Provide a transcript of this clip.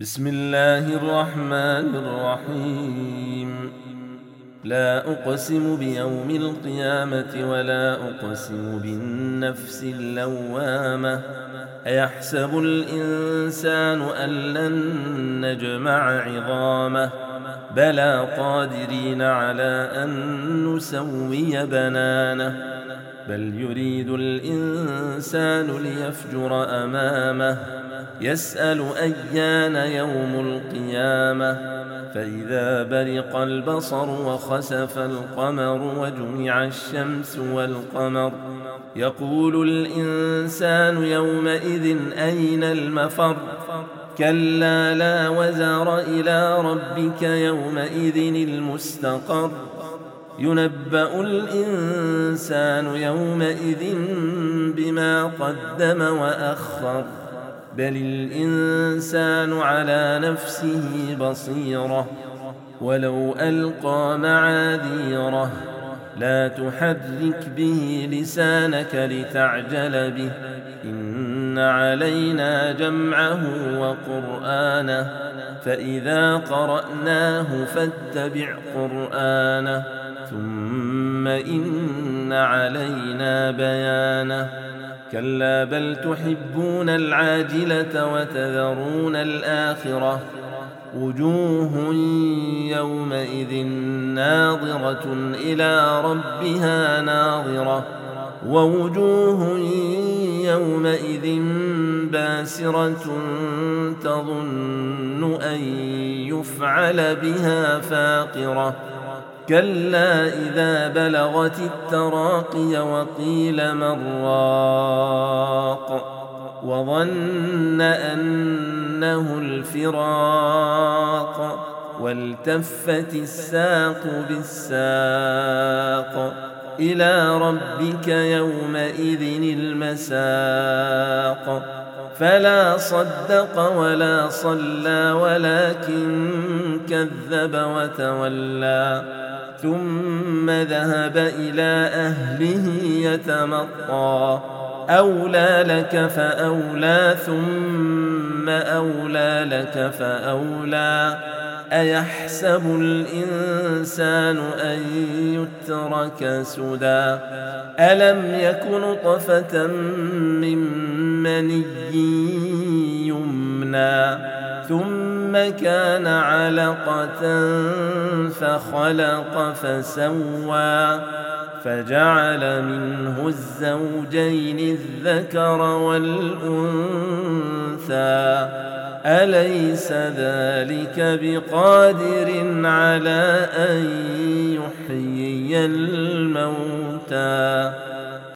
بسم الله الرحمن الرحيم. لا أقسم بيوم القيامة ولا أقسم بالنفس اللوامة. أيحسب الإنسان أن لن نجمع عظامه بلى قادرين على أن نسوي بنانه بل يريد الإنسان ليفجر أمامه يسأل أيان يوم القيامة فإذا برق البصر وخسف القمر وجمع الشمس والقمر يقول الإنسان يومئذ أين المفر كلا لا وزر إلى ربك يومئذ المستقر ينبأ الإنسان يومئذ بما قدم وأخر بل الإنسان على نفسه بصيرة ولو ألقى معاذيره لا تحرك به لسانك لتعجل به إن علينا جمعه وقرآنه فإذا قرأناه فاتبع قرآنه ثم إن علينا بيانه كلا بل تحبون العاجلة وتذرون الآخرة وجوه يومئذ ناظرة إلى ربها ناظرة ووجوه يومئذ باسرة تظن أن يفعل بها فاقرة كلا إذا بلغت التراقي وقيل من راق وظن أنه الفراق والتفت الساق بالساق إلى ربك يومئذ المساق فلا صدق ولا صلى ولكن كذب وتولى ثم ذهب إلى أهله يتمطى أولى لك فأولى ثم أولى لك فأولى أيحسب الإنسان أن يترك سدى ألم يك نطفة من مني يمنى ثم كان علقة فخلق فسوى فجعل منه الزوجين الذكر والأنثى أليس ذلك بقادر على أن يحيي الموتى